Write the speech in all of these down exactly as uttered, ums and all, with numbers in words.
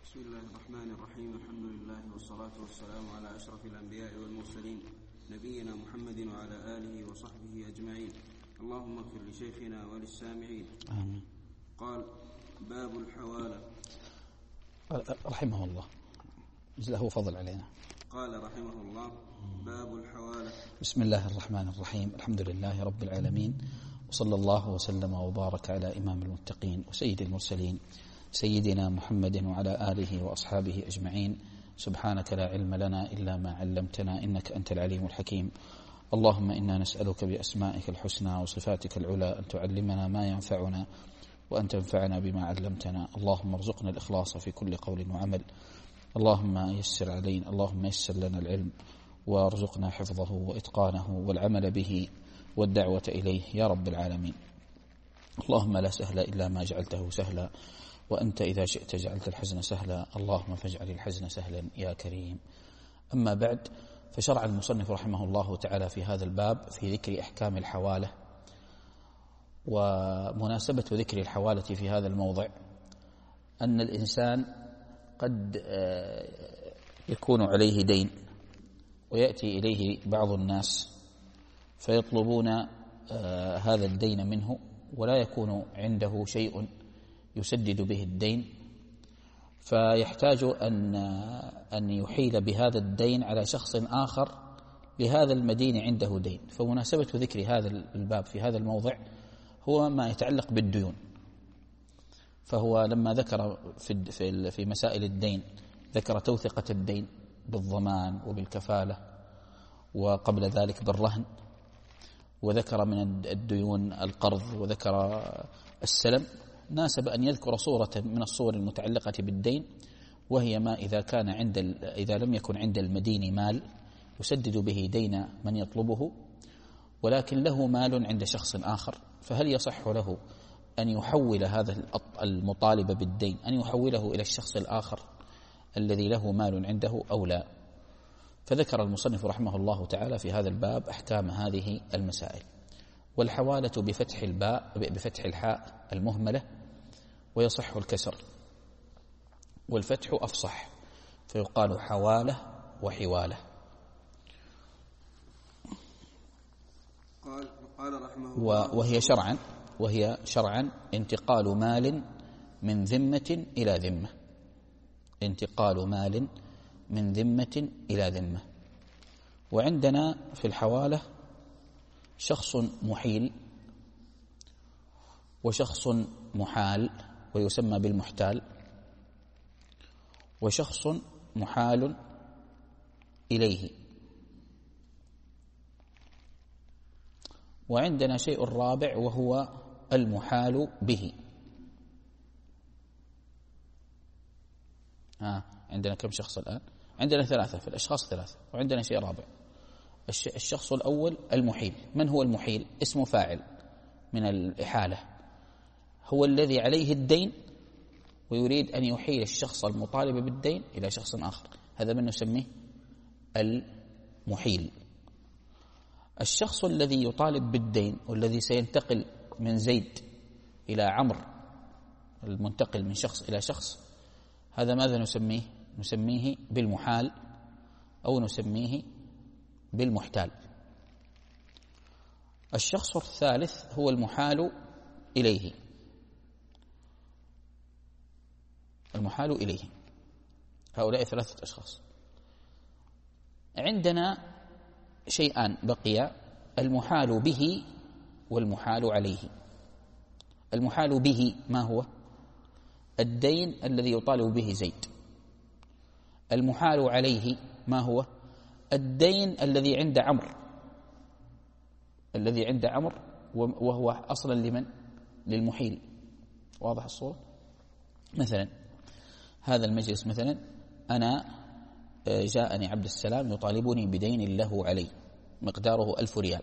بسم الله الرحمن الرحيم. الحمد لله والصلاة والسلام على أشرف الأنبياء والمرسلين نبينا محمد وعلى آله وصحبه أجمعين. اللهم اغفر لشيخنا وللسامعين. آمين. قال: باب الحوالة. رحمه الله، له فضل علينا. قال رحمه الله: باب الحوالة. بسم الله الرحمن الرحيم. الحمد لله رب العالمين، وصلى الله وسلم وبارك على إمام المتقين وسيد المرسلين سيدنا محمد وعلى آله وأصحابه أجمعين. سبحانك لا علم لنا إلا ما علمتنا إنك أنت العليم الحكيم. اللهم إنا نسألك بأسمائك الحسنى وصفاتك العلى أن تعلمنا ما ينفعنا وأن تنفعنا بما علمتنا. اللهم ارزقنا الإخلاص في كل قول وعمل. اللهم يسر علينا اللهم يسر لنا العلم وارزقنا حفظه وإتقانه والعمل به والدعوة إليه يا رب العالمين. اللهم لا سهل إلا ما جعلته سهلا، وأنت إذا شئت جعلت الحزن سهلا. اللهم فاجعل الحزن سهلا يا كريم. أما بعد، فشرع المصنف رحمه الله تعالى في هذا الباب في ذكر أحكام الحوالة. ومناسبة ذكر الحوالة في هذا الموضع أن الإنسان قد يكون عليه دين ويأتي إليه بعض الناس فيطلبون هذا الدين منه، ولا يكون عنده شيء يسدد به الدين، فيحتاج أن أن يحيل بهذا الدين على شخص آخر لهذا المدين عنده دين. فمناسبة ذكر هذا الباب في هذا الموضع هو ما يتعلق بالديون. فهو لما ذكر في في مسائل الدين ذكر توثقة الدين بالضمان وبالكفالة، وقبل ذلك بالرهن، وذكر من الديون القرض، وذكر السلم. ناسب أن يذكر صورة من الصور المتعلقة بالدين، وهي ما إذا كان عند إذا لم يكن عند المدين مال يسدد به دين من يطلبه، ولكن له مال عند شخص آخر، فهل يصح له أن يحول هذا المطالب بالدين أن يحوله إلى الشخص الآخر الذي له مال عنده أو لا؟ فذكر المصنف رحمه الله تعالى في هذا الباب أحكام هذه المسائل. والحوالة بفتح الباء بفتح الحاء المهملة، ويصح الكسر، والفتح أفصح، فيقال حوالة وحوالة. قال قال رحمه الله: وهي شرعا وهي شرعا انتقال مال من ذمة إلى ذمة، انتقال مال من ذمة إلى ذمة. وعندنا في الحوالة شخص محيل وشخص محال ويسمى بالمحتال، وشخص محال إليه، وعندنا شيء رابع وهو المحال به. ها عندنا كم شخص الآن؟ عندنا ثلاثة، في الأشخاص ثلاثة، وعندنا شيء رابع. الشخص الأول المحيل. من هو المحيل؟ اسم فاعل من الإحالة، هو الذي عليه الدين ويريد أن يحيل الشخص المطالب بالدين إلى شخص آخر، هذا من نسميه المحيل. الشخص الذي يطالب بالدين والذي سينتقل من زيد إلى عمرو، المنتقل من شخص إلى شخص، هذا ماذا نسميه؟ نسميه بالمحال أو نسميه بالمحتال. الشخص الثالث هو المحال إليه، المحال إليه. هؤلاء ثلاثة أشخاص. عندنا شيئان بقيا: المحال به والمحال عليه. المحال به ما هو؟ الدين الذي يطالب به زيد. المحال عليه ما هو؟ الدين الذي عند عمرو، الذي عند عمرو وهو أصلا لمن؟ للمحيل. واضح الصورة؟ مثلا هذا المجلس، مثلا أنا جاءني عبد السلام يطالبني بدين له علي مقداره ألف ريال،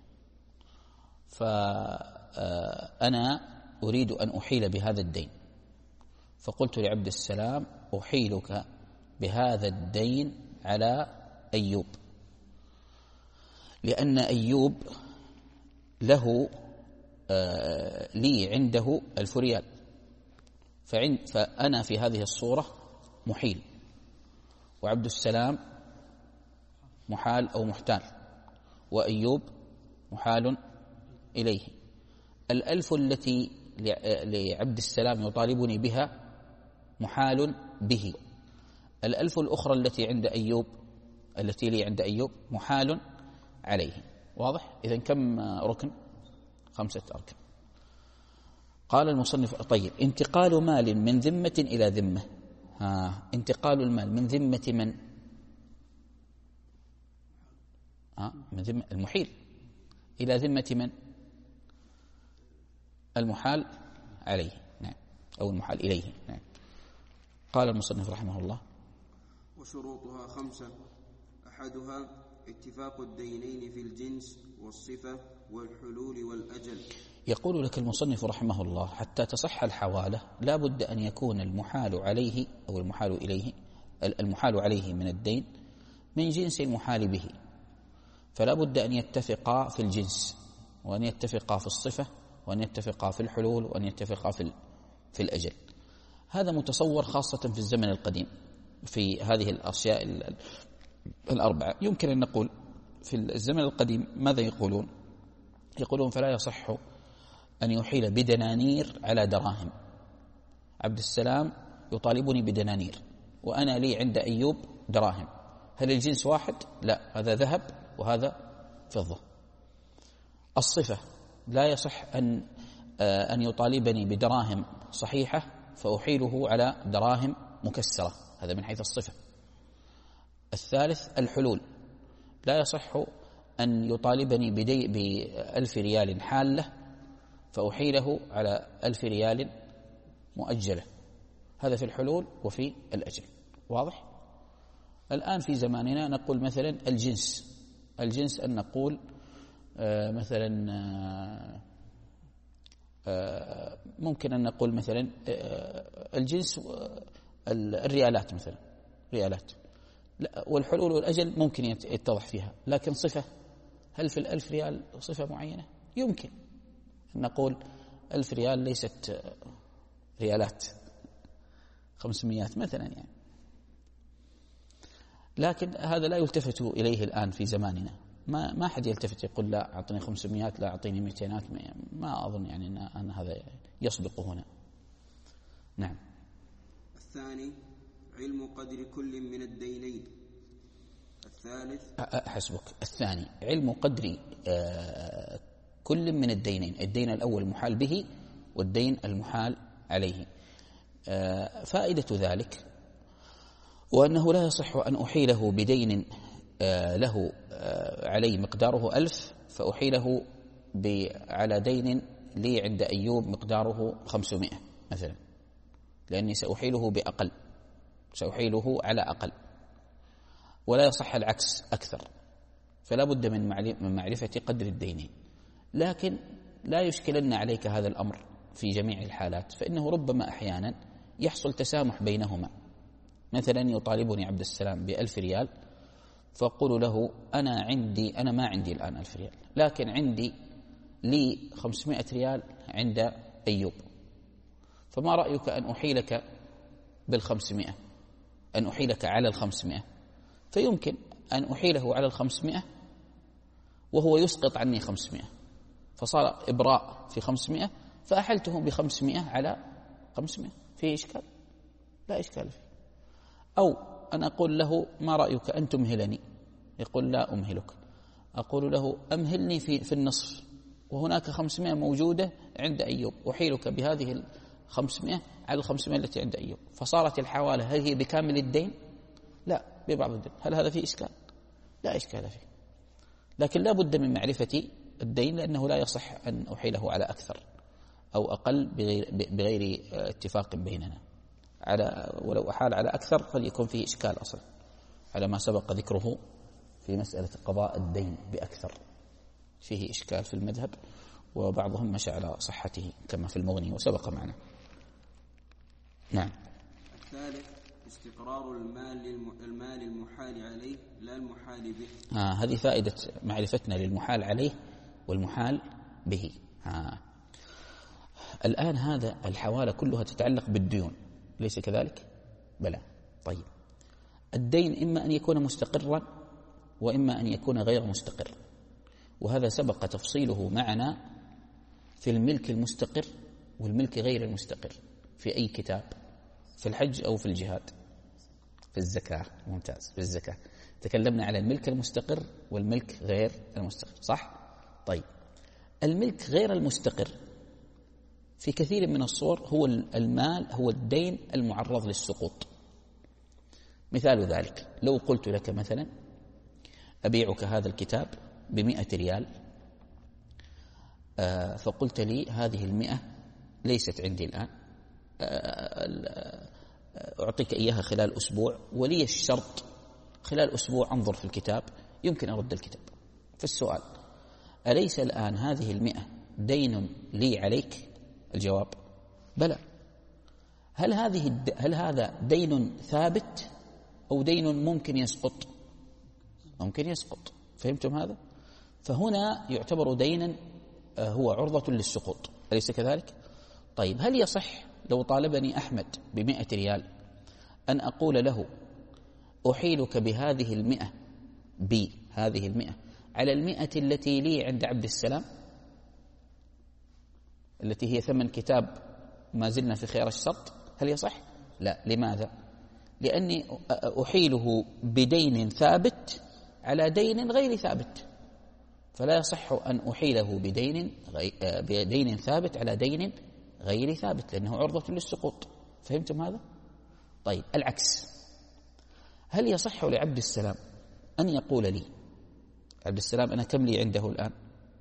فأنا أريد أن أحيل بهذا الدين، فقلت لعبد السلام: أحيلك بهذا الدين على أيوب، لأن أيوب له لي عنده ألف ريال، فأنا في هذه الصورة محيل، وعبد السلام محال أو محتال، وأيوب محال إليه. الألف التي لعبد السلام يطالبني بها محال به، الألف الأخرى التي عند أيوب التي لي عند أيوب محال عليه. واضح؟ إذن كم ركن؟ خمسة أركان. قال المصنف: طيب، انتقال مال من ذمة إلى ذمة. ها انتقال المال من ذمة من؟ ها من ذمة المحيل إلى ذمة من؟ المحال عليه، نعم، أو المحال إليه، نعم. قال المصنف رحمه الله: وشروطها خمسة: أحدها اتفاق الدينين في الجنس والصفة والحلول والأجل. يقول لك المصنف رحمه الله: حتى تصح الحوالة لا بد أن يكون المحال عليه أو المحال إليه المحال عليه من الدين من جنس المحال به، فلا بد أن يتفقا في الجنس، وأن يتفقا في الصفة، وأن يتفقا في الحلول، وأن يتفقا في في الأجل. هذا متصور خاصة في الزمن القديم في هذه الأشياء الأربعة. يمكن أن نقول في الزمن القديم ماذا يقولون؟ يقولون: فلا يصح أن يحيل بدنانير على دراهم. عبد السلام يطالبني بدنانير، وأنا لي عند أيوب دراهم. هل الجنس واحد؟ لا، هذا ذهب وهذا فضة. الصفة: لا يصح أن أن يطالبني بدراهم صحيحة فأحيله على دراهم مكسرة، هذا من حيث الصفة. الثالث الحلول: لا يصح أن يطالبني بدي بألف ريال حالة فأحيله على ألف ريال مؤجلة، هذا في الحلول وفي الأجل. واضح؟ الآن في زماننا نقول مثلا الجنس الجنس أن نقول آه مثلا آه آه ممكن أن نقول مثلا آه الجنس الريالات مثلا ريالات، والحلول والأجل ممكن يتضح فيها، لكن صفة، هل في الألف ريال صفة معينة؟ يمكن أن نقول ألف ريال ليست ريالات خمسمائة مثلا يعني، لكن هذا لا يلتفت إليه الآن في زماننا. ما ما حد يلتفت يقول لا أعطني خمسمائة، لا أعطيني مئتين، ما أظن يعني أن, أن هذا يصدق هنا. نعم. الثاني علم قدر كل من الدينين. الثالث حسبك. الثاني علم قدر آه كل من الدينين، الدين الأول المحال به والدين المحال عليه. آه فائدة ذلك وأنه لا يصح أن أحيله بدين آه له آه علي مقداره ألف فأحيله على دين لي عند أيوب مقداره خمسمائة مثلا، لأني سأحيله بأقل، سأحيله على أقل. ولا يصح العكس أكثر، فلا بد من معرفة قدر الدينين. لكن لا يشكلن عليك هذا الأمر في جميع الحالات، فإنه ربما أحيانا يحصل تسامح بينهما. مثلا يطالبني عبد السلام بألف ريال، فأقول له أنا عندي أنا ما عندي الآن ألف ريال، لكن عندي لي خمسمائة ريال عند أيوب، فما رأيك أن أحيلك بالخمسمائة، أن أحيلك على الخمسمائة؟ فيمكن أن أحيله على الخمسمائة وهو يسقط عني خمسمائة، فصار إبراء في خمسمائة، فأحلته بخمسمائة على خمسمائة. فيه إشكال؟ لا إشكال فيه. أو أن أقول له ما رأيك أن تمهلني؟ يقول لا أمهلك. أقول له أمهلني في, في النصف، وهناك خمسمائة موجودة عند أيوب، أحيلك بهذه الخمسمائة على الخمسمائة التي عند أيوب، فصارت الحوالة هل هي بكامل الدين؟ لا، ببعض الدين. هل هذا فيه إشكال؟ لا إشكال فيه. لكن لا بد من معرفة الدين، لأنه لا يصح أن أحيله على أكثر أو أقل بغير, بغير اتفاق بيننا. على ولو أحال على أكثر فليكن فيه إشكال أصلا، على ما سبق ذكره في مسألة قضاء الدين بأكثر، فيه إشكال في المذهب، وبعضهم مشى على صحته كما في المغني وسبق معنا. نعم. الثالث استقرار المال المال المحال عليه لا المحال به. آه هذه فائدة معرفتنا للمحال عليه والمحال به. آه. الآن هذا الحوالة كلها تتعلق بالديون، ليس كذلك؟ بلى. طيب الدين إما أن يكون مستقرا وإما أن يكون غير مستقر، وهذا سبق تفصيله معنا في الملك المستقر والملك غير المستقر في أي كتاب، في الحج أو في الجهاد. في الزكاة، ممتاز، في الزكاة تكلمنا على الملك المستقر والملك غير المستقر، صح؟ طيب الملك غير المستقر في كثير من الصور هو المال، هو الدين المعرض للسقوط. مثال ذلك لو قلت لك مثلا أبيعك هذا الكتاب بمئة ريال، آه فقلت لي هذه المئة ليست عندي الآن، آه أعطيك إياها خلال أسبوع، ولي الشرط خلال أسبوع أنظر في الكتاب يمكن أرد الكتاب. فالسؤال أليس الآن هذه المئة دين لي عليك؟ الجواب بلى. هل هذه هل هذا دين ثابت أو دين ممكن يسقط؟ ممكن يسقط. فهمتم هذا؟ فهنا يعتبر دينا هو عرضة للسقوط، أليس كذلك؟ طيب هل يصح لو طالبني أحمد بمئة ريال أن أقول له أحيلك بهذه المئة بهذه المئة على المئة التي لي عند عبد السلام التي هي ثمن كتاب ما زلنا في خيار الشرط؟ هل يصح؟ لا. لماذا؟ لأني أحيله بدين ثابت على دين غير ثابت، فلا يصح أن أحيله بدين غي... بدين ثابت على دين غير ثابت لأنه عرضة للسقوط. فهمتم هذا؟ طيب العكس، هل يصح لعبد السلام أن يقول لي عبد السلام أنا كم لي عنده الآن؟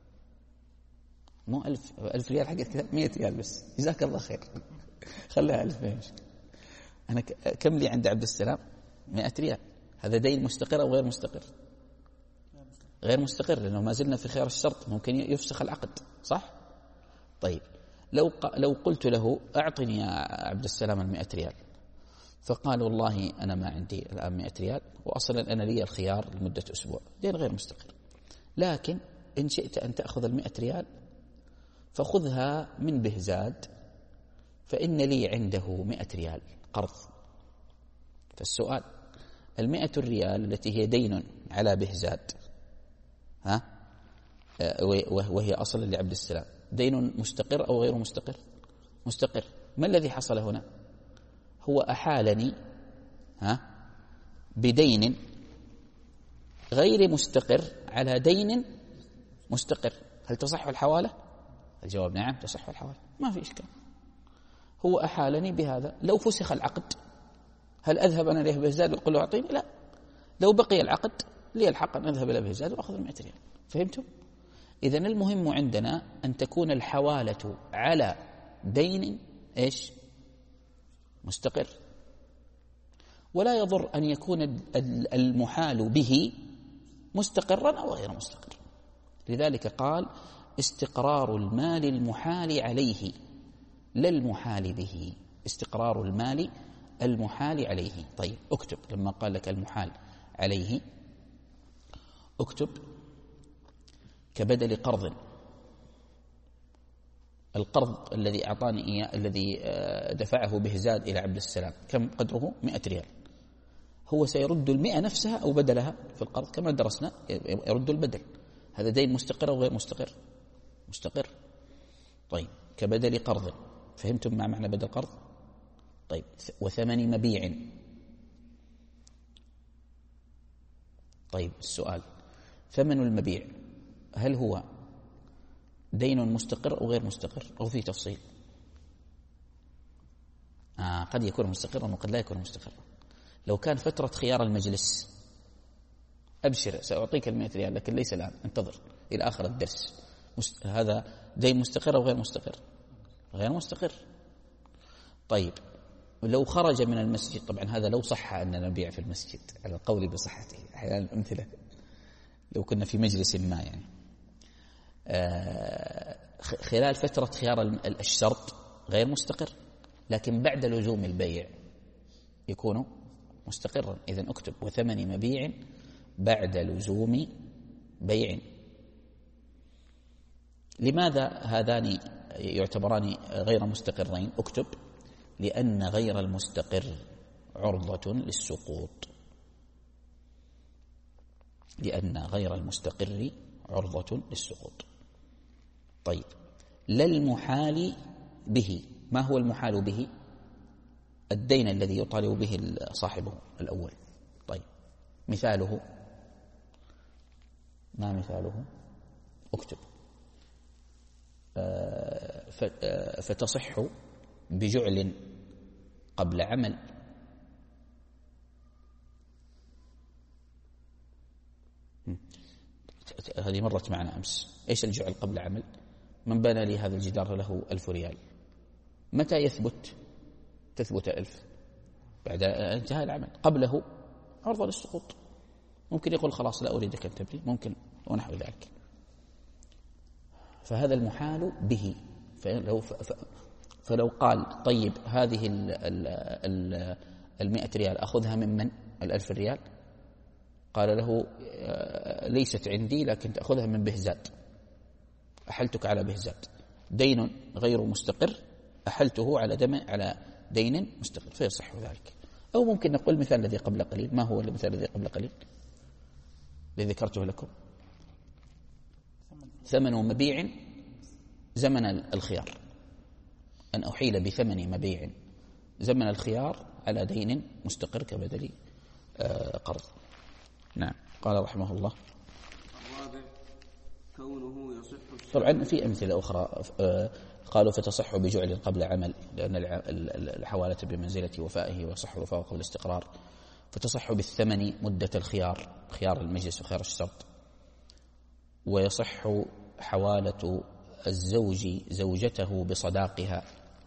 مو ألف ألف ريال حقت مئة ريال بس، جزاك الله خير خليها ألف. أنا كم لي عند عبد السلام؟ مئة ريال. هذا دين مستقر أو غير مستقر؟ غير مستقر لأنه ما زلنا في خيار الشرط، ممكن يفسخ العقد، صح؟ طيب لو لو قلت له أعطني يا عبد السلام المئة ريال، فقال والله أنا ما عندي الآن مئة ريال وأصلا أنا لي الخيار لمدة أسبوع، دين غير مستقر، لكن إن شئت أن تأخذ المئة ريال فخذها من بهزاد فإن لي عنده مئة ريال قرض. فالسؤال المئة الريال التي هي دين على بهزاد ها وهي أصلا لعبد السلام دين مستقر أو غير مستقر؟ مستقر. ما الذي حصل هنا؟ هو أحالني ها بدين غير مستقر على دين مستقر. هل تصح الحوالة؟ الجواب نعم تصح الحوالة، ما في إشكال. هو أحالني بهذا، لو فسخ العقد هل أذهب أنا إليه بهزاد وأقول له أعطيني؟ لا، لو بقي العقد لي الحق أن أذهب إلى بهزاد وأخذ المئة ريال. فهمتم؟ إذن المهم عندنا أن تكون الحوالة على دين إيش؟ مستقر، ولا يضر أن يكون المحال به مستقرا أو غير مستقر. لذلك قال استقرار المال المحال عليه لا المحال به، استقرار المال المحال عليه. طيب اكتب لما قال لك المحال عليه، اكتب كبدل قرض. القرض الذي أعطاني إياه الذي دفعه بهزاد إلى عبد السلام كم قدره؟ مئة ريال. هو سيرد المئة نفسها أو بدلها في القرض كما درسنا، يرد البدل. هذا دين مستقر أو غير مستقر؟ مستقر. طيب كبدل قرض. فهمتم ما معنى بدل قرض؟ طيب وثمن مبيع. طيب السؤال ثمن المبيع هل هو دين مستقر أو غير مستقر أو في تفصيل؟ آه قد يكون مستقرا وقد لا يكون مستقرا. لو كان فترة خيار المجلس أبشر سأعطيك المئة ريال لكن ليس الآن، انتظر إلى آخر الدرس. مست... هذا دين مستقر أو غير مستقر؟ غير مستقر. طيب لو خرج من المسجد، طبعا هذا لو صح أننا نبيع في المسجد على القول بصحته، أحيانا الأمثلة لو كنا في مجلس ما يعني آه خلال فترة خيار الشرط غير مستقر، لكن بعد لزوم البيع يكون مستقرا. إذن اكتب وثمن مبيع بعد لزوم بيع. لماذا هذان يعتبران غير مستقرين؟ اكتب لأن غير المستقر عرضة للسقوط، لأن غير المستقر عرضة للسقوط. طيب، لا المحال به. ما هو المحال به؟ الدين الذي يطالب به صاحبه الأول. طيب، مثاله، ما مثاله؟ اكتب. فتصح بجعل قبل عمل. هذه مرت معنا أمس. إيش الجعل قبل عمل؟ من بنى لي هذا الجدار له ألف ريال، متى يثبت؟ تثبت ألف بعد انتهاء العمل، قبله عرضة للسقوط. ممكن يقول خلاص لا أريدك أن تبني، ممكن ونحو ذلك. فهذا المحال به. فلو, فلو قال طيب هذه المئة ريال أخذها من من؟ الألف ريال. قال له ليست عندي لكن تأخذها من بهزاد، أحلتك على بهزاد، دين غير مستقر أحلته على دم على دين مستقر، فيصح ذلك. أو ممكن نقول المثال الذي قبل قليل. ما هو المثال الذي قبل قليل الذي ذكرته لكم؟ ثمن مبيع زمن الخيار، أن أحيل بثمن مبيع زمن الخيار على دين مستقر كبدل قرض. نعم. قال رحمه الله: الرابع كونه يصح. طبعا في أمثلة أخرى قالوا فتصح بجعل قبل عمل، لأن الحوالة بمنزلة وفائه، وصح الوفاء قبل الاستقرار. فتصح بالثمن مدة الخيار، خيار المجلس وخيار الشرط. ويصح حوالة الزوج زوجته بصداقها،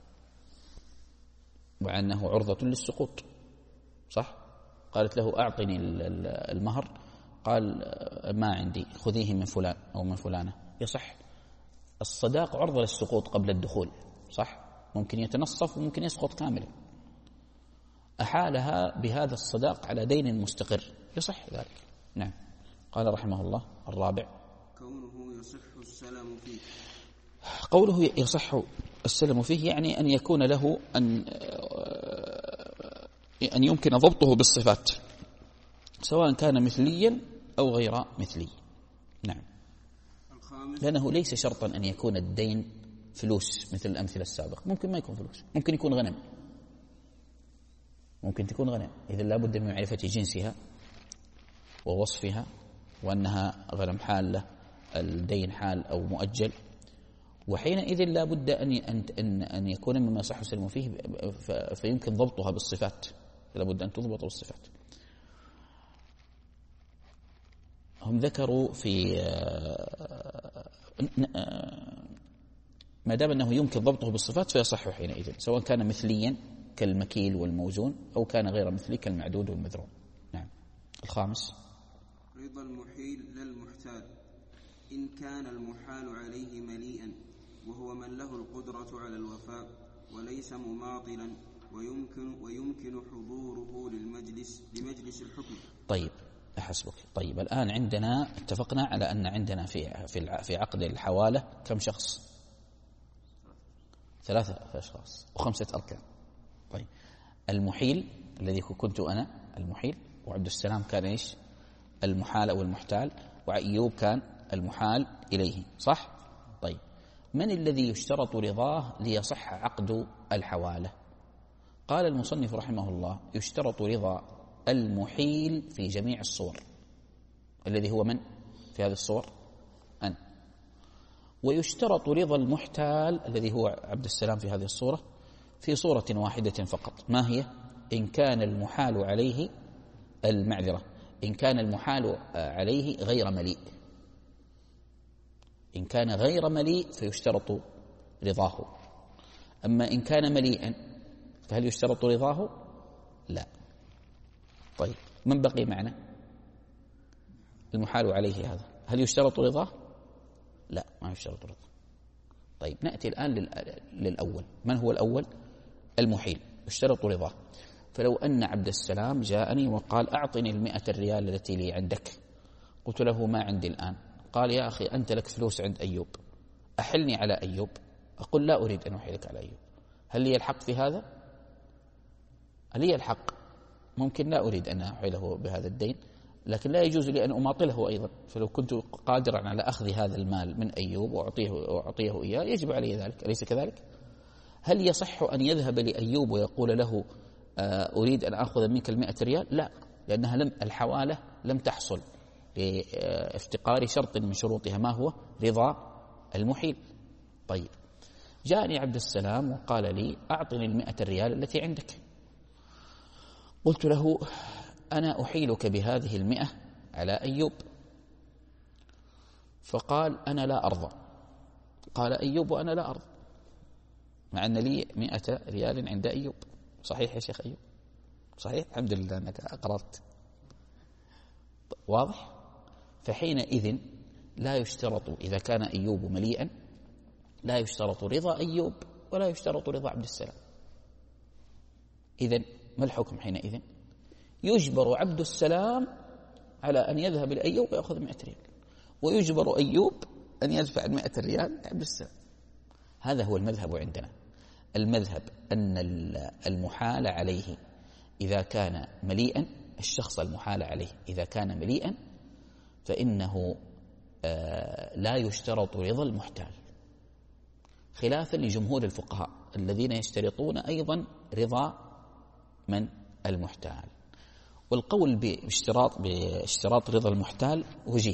مع أنه عرضة للسقوط. صح؟ قالت له أعطني المهر، قال ما عندي، خذيه من فلان أو من فلانة. يصح. الصداق عرضة للسقوط قبل الدخول. صح؟ ممكن يتنصف وممكن يسقط كاملا. أحالها بهذا الصداق على دين مستقر، يصح ذلك. نعم. قال رحمه الله: الرابع كونه يصح السلم فيه. قوله يصح السلم فيه يعني أن يكون له أن أن يمكن ضبطه بالصفات، سواء كان مثليا أو غير مثلي. نعم. لأنه ليس شرطا أن يكون الدين فلوس مثل الأمثلة السابقة. ممكن ما يكون فلوس، ممكن يكون غنم، ممكن تكون غنم. إذا لا بد من معرفة جنسها ووصفها، وأنها غنم حالة، الدين حال أو مؤجل. وحينئذ لا بد أن أن أن يكون مما يصح السلم فيه، فيمكن ضبطها بالصفات. لا بد أن تضبط بالصفات. هم ذكروا في ما دام أنه يمكن ضبطه بالصفات فيصح حينئذ، سواء كان مثليا كالمكيل والموزون أو كان غير مثلي كالمعدود والمذروم. نعم. الخامس رضا المحيل لا المحتال، إن كان المحال عليه مليئا، وهو من له القدرة على الوفاء وليس مماطلا، ويمكن ويمكن حضوره للمجلس لمجلس الحكم. طيب أحسبك. طيب الآن عندنا اتفقنا على أن عندنا في في في عقد الحوالة كم شخص؟ ثلاثة أشخاص وخمسة أركان. طيب المحيل الذي كنت أنا المحيل، وعبد السلام كان إيش؟ المحال أو المحتال، وأيوب كان المحال إليه. صح؟ طيب من الذي يشترط رضاه ليصح عقد الحوالة؟ قال المصنف رحمه الله: يشترط رضا المحيل في جميع الصور، الذي هو من في هذه الصور؟ أن. ويشترط رضا المحتال الذي هو عبد السلام في هذه الصورة في صورة واحدة فقط. ما هي؟ إن كان المحال عليه المعذرة إن كان المحال عليه غير مليء. إن كان غير مليء فيشترط رضاه. أما إن كان مليئا فهل يشترط رضاه؟ لا. طيب من بقي معنا؟ المحال عليه هذا، هل يشترط رضاه؟ لا، ما يشترط رضاه. طيب نأتي الآن للأول. من هو الأول؟ المحيل، يشترط رضاه. فلو أن عبد السلام جاءني وقال: أعطني المئة الريال التي لي عندك، قلت له: ما عندي الآن. قال: يا أخي أنت لك فلوس عند أيوب، أحلني على أيوب. أقول: لا أريد أن أحيلك على أيوب. هل لي الحق في هذا؟ هل لي الحق ممكن لا أريد أن أحيله بهذا الدين، لكن لا يجوز لي أن أماطله أيضا. فلو كنت قادرا على أخذ هذا المال من أيوب وأعطيه, وأعطيه إياه يجب علي ذلك، أليس كذلك؟ هل يصح أن يذهب لأيوب ويقول له أريد أن أخذ منك المئة ريال؟ لا، لأنها لم الحوالة لم تحصل لافتقار شرط من شروطها، ما هو؟ رضا المحيل. طيب، جاءني عبد السلام وقال لي أعطني المئة ريال التي عندك. قلت له أنا أحيلك بهذه المئة على أيوب. فقال أنا لا أرضى. قال أيوب وأنا لا أرضى، مع أن لي مئة ريال عند أيوب. صحيح يا شيخ أيوب؟ صحيح، الحمد لله أنك أقررت. واضح؟ فحينئذ لا يشترط إذا كان أيوب مليئا، لا يشترط رضا أيوب ولا يشترط رضا عبد السلام. إذن ما الحكم حينئذ؟ يجبر عبد السلام على أن يذهب لأيوب ويأخذ مئة ريال، ويجبر أيوب أن يدفع المئة ريال لعبد السلام. هذا هو المذهب عندنا. المذهب أن المحال عليه إذا كان مليئا، الشخص المحال عليه إذا كان مليئا فإنه لا يشترط رضا المحتال، خلافا لجمهور الفقهاء الذين يشترطون أيضا رضا من المحتال. والقول باشتراط باشتراط رضا المحتال وجيه،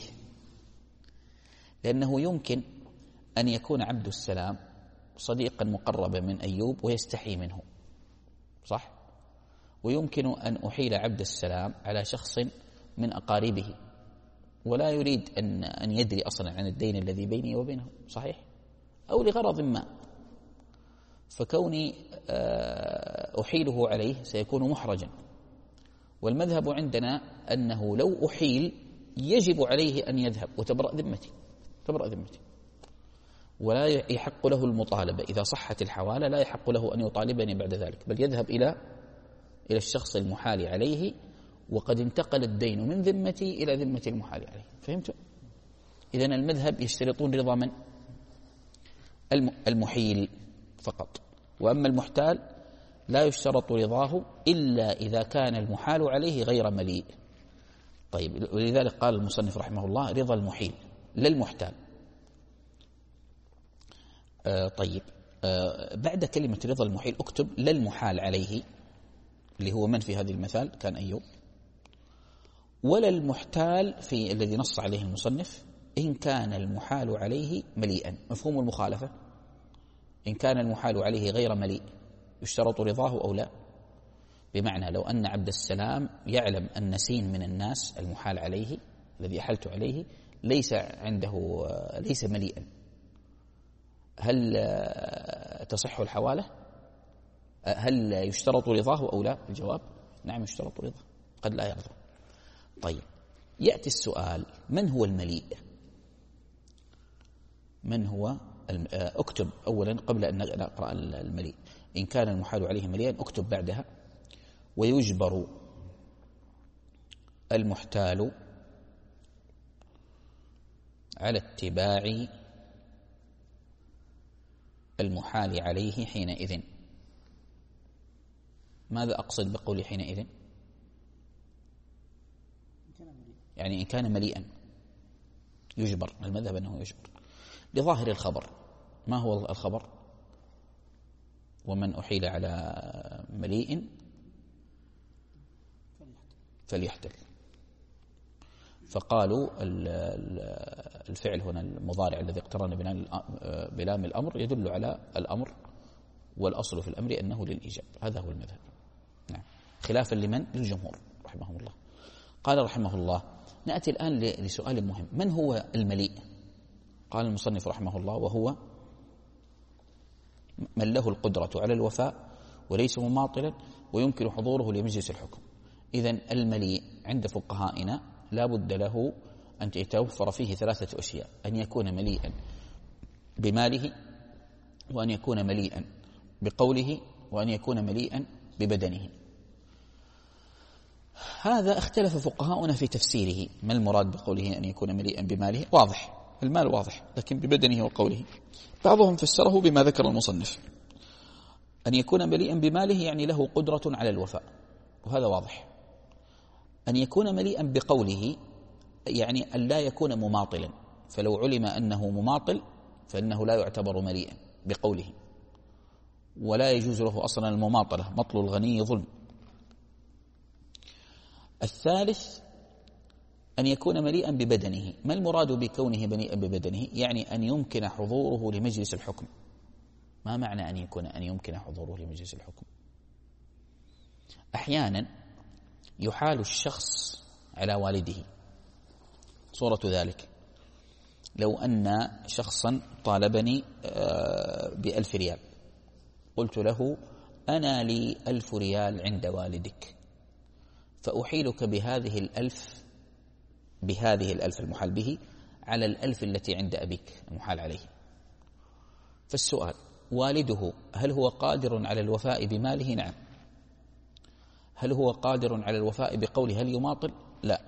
لأنه يمكن أن يكون عبد السلام صديقا مقربا من أيوب ويستحي منه، صح؟ ويمكن أن أحيل عبد السلام على شخص من أقاربه ولا يريد أن أن يدري أصلا عن الدين الذي بيني وبينه، صحيح؟ أو لغرض ما، فكوني أحيله عليه سيكون محرجا. والمذهب عندنا أنه لو أحيل يجب عليه أن يذهب وتبرأ ذمتي، تبرأ ذمتي، ولا يحق له المطالبة. إذا صحت الحوالة لا يحق له أن يطالبني بعد ذلك، بل يذهب إلى إلى الشخص المحال عليه، وقد انتقل الدين من ذمتي إلى ذمة المحال عليه. فهمتم؟ إذن المذهب يشترطون رضا من؟ المحيل فقط، وأما المحتال لا يشترط رضاه إلا إذا كان المحال عليه غير مليء. طيب، ولذلك قال المصنف رحمه الله رضا المحيل لا المحتال. آه طيب، آه بعد كلمة رضا المحيل اكتب لا المحال عليه، اللي هو من في هذه المثال كان أيوب، ولا المحتال في الذي نص عليه المصنف إن كان المحال عليه مليئا. مفهوم المخالفة؟ إن كان المحال عليه غير مليء يشترط رضاه أو لا؟ بمعنى لو أن عبد السلام يعلم أن سين من الناس المحال عليه الذي أحلت عليه ليس عنده ليس مليئا، هل تصح الحوالة؟ هل يشترط رضاه أو لا؟ الجواب نعم يشترط رضاه، قد لا يرضى. طيب، يأتي السؤال من هو المليء؟ من هو؟ اكتب أولا قبل أن نقرأ المليء. إن كان المحال عليه مليئا اكتب بعدها ويجبر المحتال على اتباع المحال عليه حينئذ. ماذا أقصد بقولي حينئذ؟ يعني إن كان مليئا يجبر، المذهب أنه يجبر لظاهر الخبر. ما هو الخبر؟ ومن أحيل على مليء فليحتل. فقالوا الفعل هنا المضارع الذي اقترن بلام الأمر يدل على الأمر، والأصل في الأمر أنه للإيجاب. هذا هو المذهب، نعم، خلافا لمن؟ للجمهور رحمه الله. قال رحمه الله: نأتي الآن لسؤال مهم، من هو المليء؟ قال المصنف رحمه الله: وهو من له القدرة على الوفاء وليس مماطلا ويمكن حضوره لمجلس الحكم. إذن المليء عند فقهائنا لا بد له أن يتوفر فيه ثلاثة أشياء: أن يكون مليئا بماله، وأن يكون مليئا بقوله، وأن يكون مليئا ببدنه. هذا اختلف فقهاؤنا في تفسيره. ما المراد بقوله أن يكون مليئا بماله؟ واضح، المال واضح، لكن ببدنه وقوله بعضهم فسره بما ذكر المصنف: أن يكون مليئا بماله يعني له قدرة على الوفاء، وهذا واضح. أن يكون مليئا بقوله يعني أن لا يكون مماطلا، فلو علم أنه مماطل فإنه لا يعتبر مليئا بقوله، ولا يجوز له أصلا المماطلة، مطل الغني ظلم. الثالث أن يكون مليئا ببدنه. ما المراد بكونه مليئا ببدنه؟ يعني أن يمكن حضوره لمجلس الحكم. ما معنى أن يكون أن يمكن حضوره لمجلس الحكم؟ أحيانا يحال الشخص على والده. صورة ذلك لو أن شخصا طالبني بألف ريال، قلت له أنا لي ألف ريال عند والدك، فأحيلك بهذه الألف بهذه الألف المحال به على الألف التي عند أبيك المحال عليه. فالسؤال: والده هل هو قادر على الوفاء بماله؟ نعم. هل هو قادر على الوفاء بقوله؟ هل يماطل؟ لا،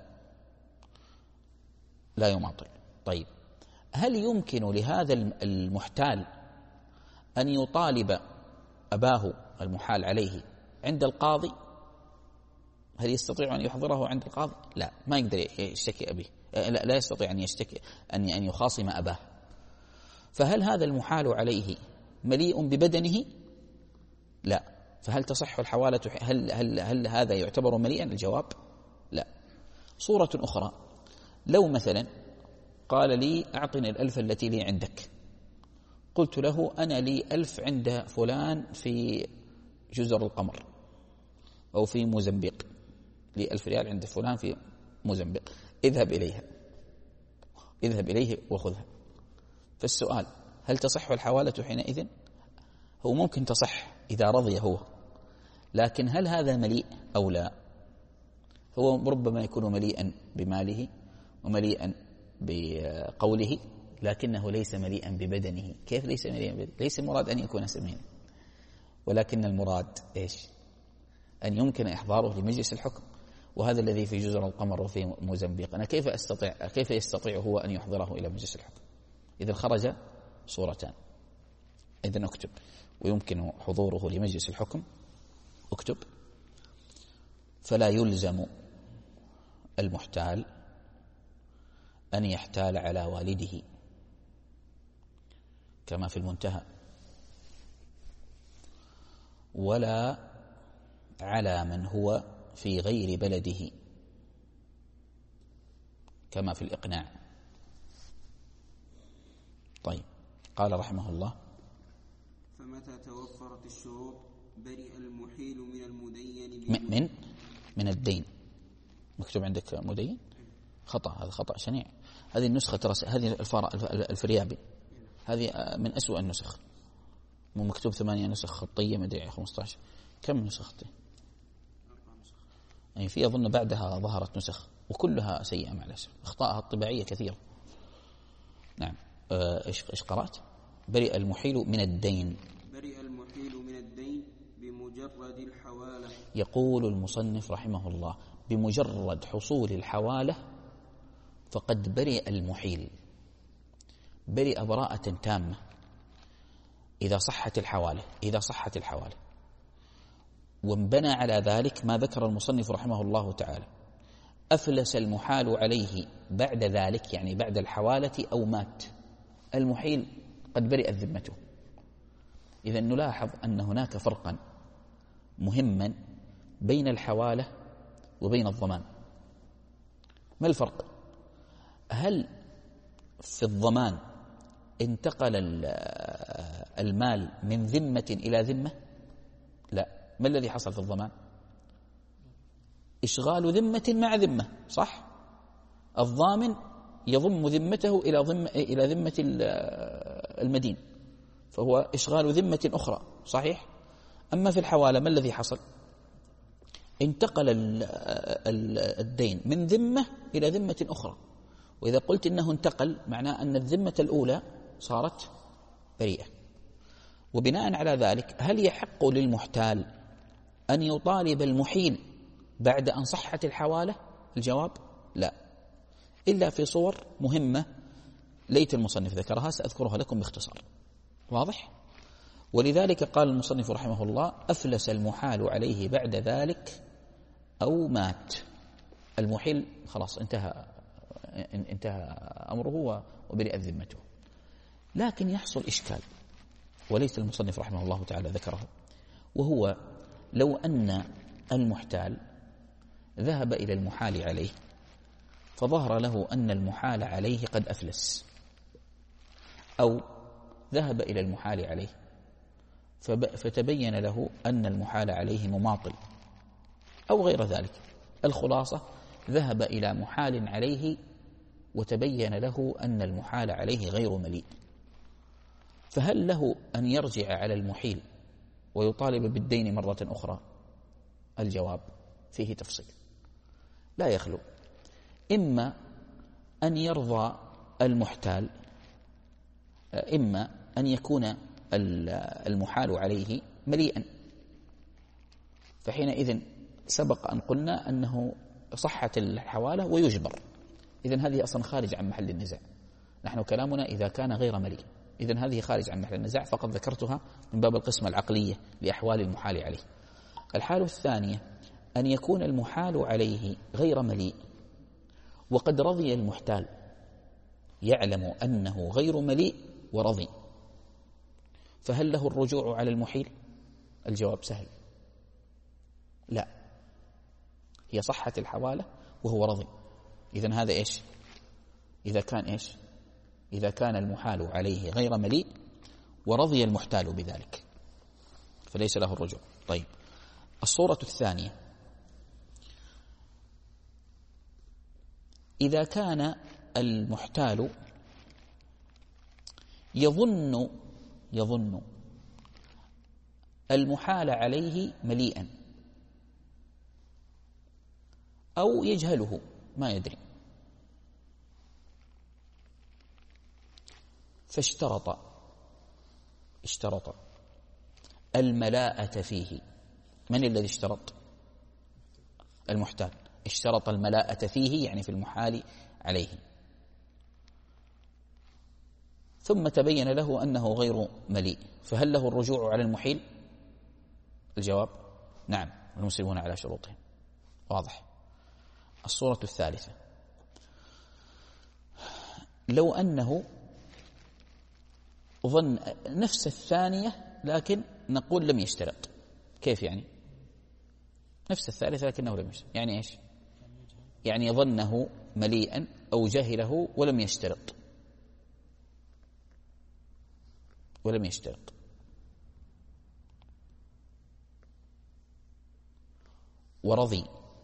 لا يماطل. طيب، هل يمكن لهذا المحتال أن يطالب أباه المحال عليه عند القاضي؟ هل يستطيع أن يحضره عند القاضي؟ لا، ما يقدر يشتكي أبيه، لا, لا يستطيع أن يشتكي أن أن يخاصم أباه. فهل هذا المحال عليه مليء ببدنه؟ لا. فهل تصح الحوالة؟ هل هل هل هذا يعتبر مليئا؟ الجواب لا. صورة أخرى: لو مثلا قال لي أعطني الألف التي لي عندك، قلت له أنا لي ألف عند فلان في جزر القمر أو في موزمبيق، لي ألف ريال عند فلان في موزمبيق، اذهب إليها اذهب إليه وخذها. فالسؤال: هل تصح الحوالة حينئذ؟ هو ممكن تصح إذا رضي هو، لكن هل هذا مليء أو لا؟ هو ربما يكون مليئا بماله ومليئا بقوله، لكنه ليس مليئا ببدنه. كيف ليس مليئا ببدنه؟ ليس المراد أن يكون سمينا، ولكن المراد إيش؟ أن يمكن إحضاره لمجلس الحكم، وهذا الذي في جزر القمر وفي موزمبيق. أنا كيف أستطيع كيف يستطيع هو أن يحضره إلى مجلس الحكم؟ إذا خرج صورتان. إذن اكتب: ويمكن حضوره لمجلس الحكم، اكتب: فلا يلزم المحتال أن يحتال على والده كما في المنتهى، ولا على من هو في غير بلده كما في الإقناع. طيب، قال رحمه الله: فمتى توفرت الشروط برئ المحيل من المدين من من الدين. مكتوب عندك مدين؟ خطأ، هذا خطأ شنيع. هذه النسخة ترى، هذه الفريابي، هذه من أسوأ النسخ. مو مكتوب ثمانية نسخ خطية مدري خمسة عشر. كم نسخ خطية؟ يعني في أظن بعدها ظهرت نسخ وكلها سيئة مع الأسف، أخطاءها الطباعية كثيرة. نعم. إيش إيش قرأت؟ برئ المحيل من الدين. برئ المحيل من الدين بمجرد الحوالة. يقول المصنف رحمه الله: بمجرد حصول الحوالة فقد برئ المحيل. برئ براءة تامة إذا صحت الحوالة إذا صحت الحوالة وانبنى على ذلك ما ذكر المصنف رحمه الله تعالى: أفلس المحال عليه بعد ذلك، يعني بعد الحوالة، أو مات. المحيل قد برئت ذمته. إذا نلاحظ أن هناك فرقا مهما بين الحوالة وبين الضمان. ما الفرق؟ هل في الضمان انتقل المال من ذمة إلى ذمة؟ لا. ما الذي حصل في الضمان؟ إشغال ذمة مع ذمة، صح؟ الضامن يضم ذمته إلى ضم إلى ذمة المدين، فهو إشغال ذمة أخرى، صحيح؟ أما في الحوالة ما الذي حصل؟ انتقل الدين من ذمة إلى ذمة أخرى، وإذا قلت إنه انتقل معناه أن الذمة الأولى صارت بريئة. وبناء على ذلك هل يحق للمحتال أن يطالب المحيل بعد أن صحت الحوالة؟ الجواب لا، إلا في صور مهمة ليت المصنف ذكرها، سأذكرها لكم باختصار. واضح؟ ولذلك قال المصنف رحمه الله: أفلس المحال عليه بعد ذلك أو مات، المحيل خلاص انتهى انتهى أمره وبرئت ذمته. لكن يحصل إشكال وليس المصنف رحمه الله تعالى ذكره، وهو لو أن المحتال ذهب إلى المحال عليه فظهر له أن المحال عليه قد أفلس، أو ذهب إلى المحال عليه فتبين له أن المحال عليه مماطل أو غير ذلك. الخلاصة ذهب إلى محال عليه وتبين له أن المحال عليه غير مليء، فهل له أن يرجع على المحيل ويطالب بالدين مرة أخرى؟ الجواب فيه تفصيل لا يخلو، إما أن يرضى المحتال، إما أن يكون المحال عليه مليئا، فحينئذ سبق أن قلنا أنه صحت الحوالة ويجبر، إذن هذه أصلا خارج عن محل النزاع، نحن كلامنا إذا كان غير مليء، إذن هذه خارج عن محل النزاع، فقد ذكرتها من باب القسمة العقلية لأحوال المحال عليه. الحالة الثانية أن يكون المحال عليه غير مليء وقد رضي المحتال، يعلم أنه غير مليء ورضي، فهل له الرجوع على المحيل؟ الجواب سهل، لا، هي صحت الحوالة وهو رضي. إذن هذا إيش؟ إذا كان إيش؟ إذا كان المحال عليه غير مليء ورضي المحتال بذلك فليس له الرجوع. طيب، الصورة الثانية إذا كان المحتال يظن يظن المحال عليه مليئا أو يجهله ما يدري، فاشترط اشترط الملاءة فيه. من الذي اشترط؟ المحتال اشترط الملاءة فيه، يعني في المحال عليه، ثم تبين له أنه غير مليء، فهل له الرجوع على المحيل؟ الجواب نعم، المسلمون على شروطهم. واضح. الصورة الثالثة لو أنه ظن نفس الثانية لكن نقول لم يشترط. كيف يعني؟ نفس الثالثة لكنه لم يشترط، يعني إيش؟ يعني ظنه مليئا أو جهله ولم يشترط ولم يشترط ورضي،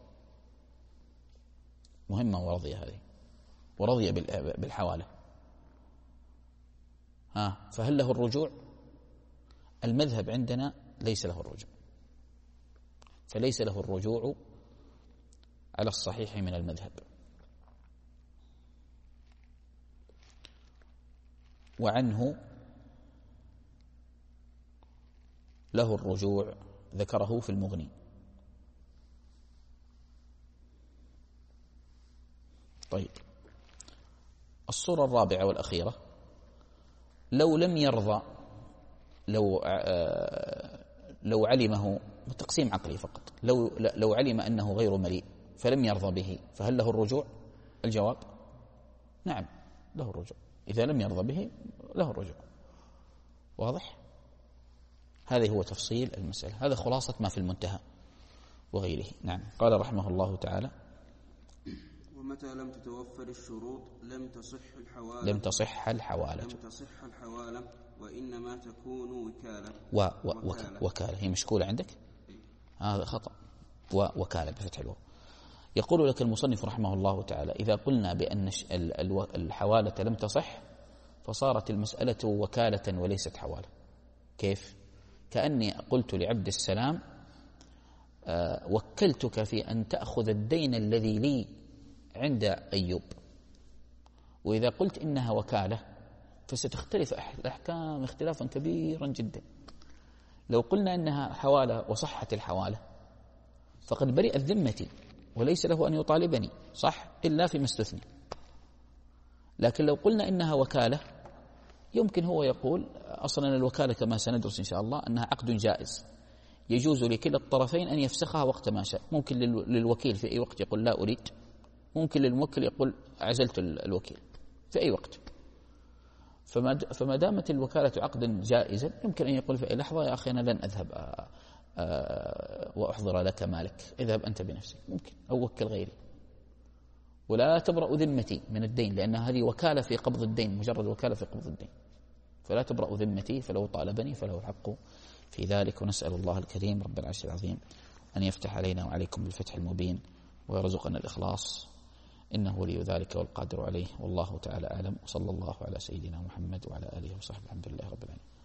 مهمة ورضي هذه، ورضي بالحوالة، ها فهل له الرجوع؟ المذهب عندنا ليس له الرجوع، فليس له الرجوع على الصحيح من المذهب. وعنه له الرجوع ذكره في المغني. طيب، الصورة الرابعة والأخيرة لو لم يرضى، لو لو علمه تقسيم عقلي فقط، لو لو علم أنه غير مليء فلم يرضى به، فهل له الرجوع؟ الجواب نعم له الرجوع، إذا لم يرضى به له الرجوع. واضح؟ هذا هو تفصيل المسألة، هذا خلاصة ما في المنتهى وغيره. نعم. قال رحمه الله تعالى: ومتى لم تتوفر الشروط لم تصح الحوالة لم تصح الحوالة لم تصح الحوالة وإنما تكون وكالة و و وكالة. وكالة هي مشكولة عندك؟ هذا خطأ، ووكالة بفتح الواو. يقول لك المصنف رحمه الله تعالى: إذا قلنا بأن الحوالة لم تصح فصارت المسألة وكالة وليست حوالة. كيف؟ كأني قلت لعبد السلام: أه وكلتك في أن تأخذ الدين الذي لي عند أيوب. وإذا قلت إنها وكالة فستختلف الأحكام اختلافا كبيرا جدا. لو قلنا إنها حوالة وصحت الحوالة فقد برئت ذمتي وليس له أن يطالبني، صح؟ إلا فيما استثنى. لكن لو قلنا إنها وكالة يمكن هو يقول أصلا الوكالة كما سندرس إن شاء الله أنها عقد جائز، يجوز لكلا الطرفين أن يفسخها وقت ما شاء. ممكن للوكيل في أي وقت يقول لا أريد، ممكن للموكل يقول عزلت الوكيل في أي وقت. فما دامت الوكالة عقدا جائزا يمكن أن يقول في أي لحظة يا أخي أنا لن أذهب وأحضر لك مالك، اذهب أنت بنفسك، ممكن أو وكل غيري. ولا تبرأ ذمتي من الدين، لأن هذه وكالة في قبض الدين، مجرد وكالة في قبض الدين، فلا تبرأ ذمتي، فلو طالبني فله الحق في ذلك. ونسأل الله الكريم رب العرش العظيم أن يفتح علينا وعليكم بالفتح المبين ويرزقنا الإخلاص، إنه ولي ذلك والقادر عليه، والله تعالى أعلم. وصلى الله على سيدنا محمد وعلى آله وصحبه، الحمد لله رب العالمين.